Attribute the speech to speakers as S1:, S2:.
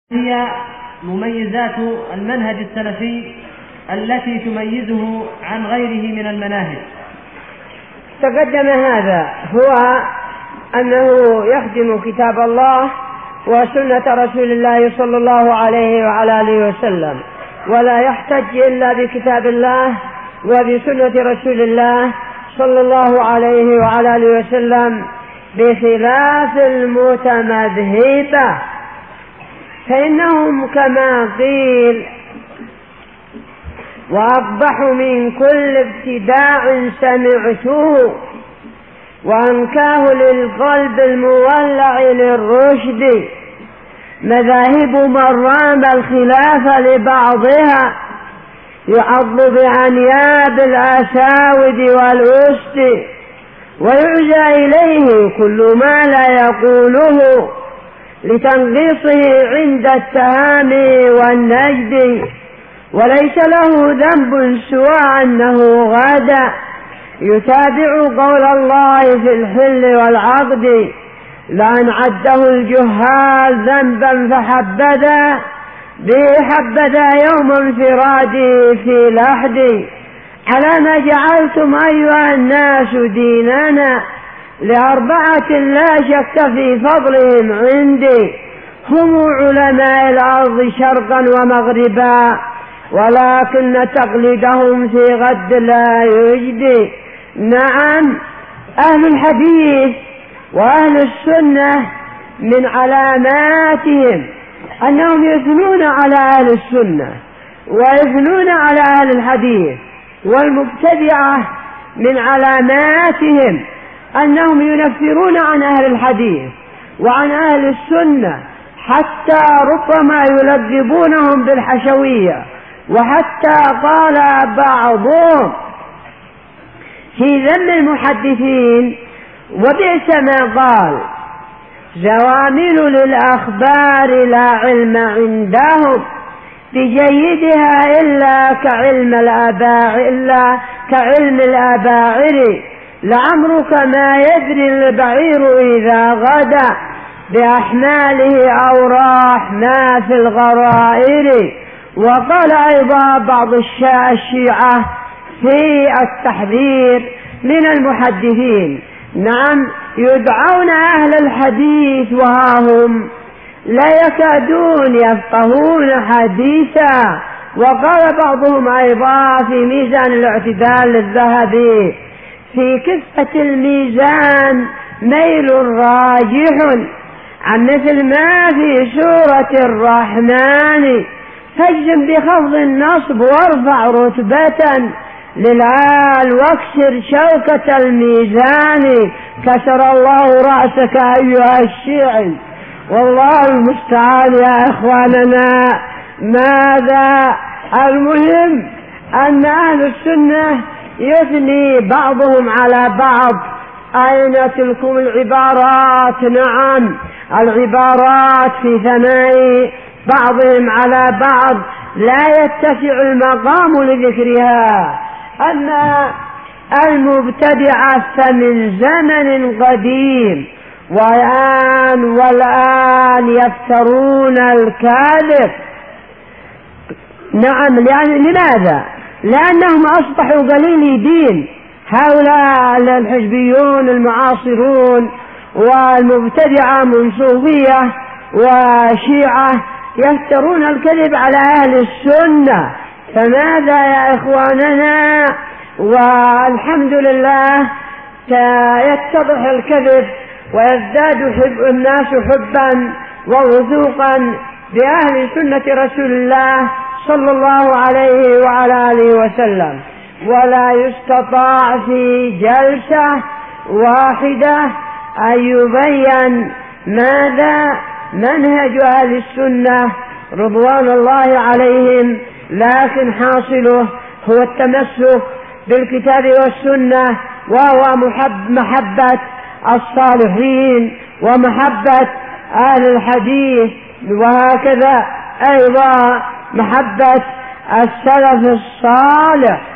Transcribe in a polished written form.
S1: هي مميزات المنهج السلفي التي تميزه عن غيره من المناهج؟
S2: تقدم هذا، هو أنه يخدم كتاب الله وسنة رسول الله صلى الله عليه وعلى آله وسلم، ولا يحتج إلا بكتاب الله وبسنة رسول الله صلى الله عليه وعلى آله وسلم، بخلاف المتمذهبة فإنهم كما قيل وأقبح من كل ابتداع سمعته وأنكاه للقلب المولع للرشد، مذاهب من رام الخلاف لبعضها يعض بعنياب الأساود والأسد، ويعزى إليه كل ما لا يقوله لتنقيصه عند التهامي والنجد، وليس له ذنب سوى أنه غدا يتابع قول الله في الحل والعقد، لأن عده الجهال ذنبا فحبذا به حبذا يوم انفرادي في لحد، على ما جعلتم أيها الناس ديننا لأربعة لا شك في فضلهم عندي، هم علماء الأرض شرقا ومغربا، ولكن تقليدهم في غد لا يجدي. نعم، أهل الحديث وأهل السنة من علاماتهم أنهم يثنون على أهل السنة ويثنون على أهل الحديث، والمبتدعة من علاماتهم أنهم ينفرون عن أهل الحديث وعن أهل السنة، حتى ربما يلقبونهم بالحشوية، وحتى قال بعضهم في ذم المحدثين وبئس ما قال: زوامل للأخبار لا علم عندهم بجيدها إلا كعلم الأباعر، لعمرك ما يدري البعير إذا غدا بأحماله أو راح ما في الغرائر. وقال أيضا بعض الشيعة في التحذير من المحدثين: نعم، يدعون أهل الحديث وهم لا يكادون يفقهون حديثا. وقال بعضهم أيضا في ميزان الاعتدال للذهبي: في كفة الميزان ميل راجح عن مثل ما في سورة الرحمن، فاجزم بخفض النصب وارفع رتبة للعال واكسر شوكة الميزان، كسر الله رأسك أيها الشيعي. والله المستعان يا إخواننا. ماذا المهم أن أهل السنة يثني بعضهم على بعض. أين تلكم العبارات؟ نعم، العبارات في ثناء بعضهم على بعض لا يتسع المقام لذكرها. أما المبتدعة فمن زمن قديم والآن يفترون الكاذب. نعم، لماذا؟ لأنهم أصبحوا قليلي دين، هؤلاء الحزبيون المعاصرون والمبتدعة من صوفية وشيعة يفترون الكذب على أهل السنة. فماذا يا إخواننا؟ والحمد لله يتضح الكذب ويزداد الناس حبا ووثوقا بأهل سنة رسول الله صلى الله عليه وعلى آله وسلم. ولا يستطاع في جلسة واحدة أن يبين ماذا منهج أهل السنة رضوان الله عليهم، لكن حاصله هو التمسك بالكتاب والسنة، وهو محبة الصالحين ومحبة أهل الحديث، وهكذا أيضا محبة السلف الصالح.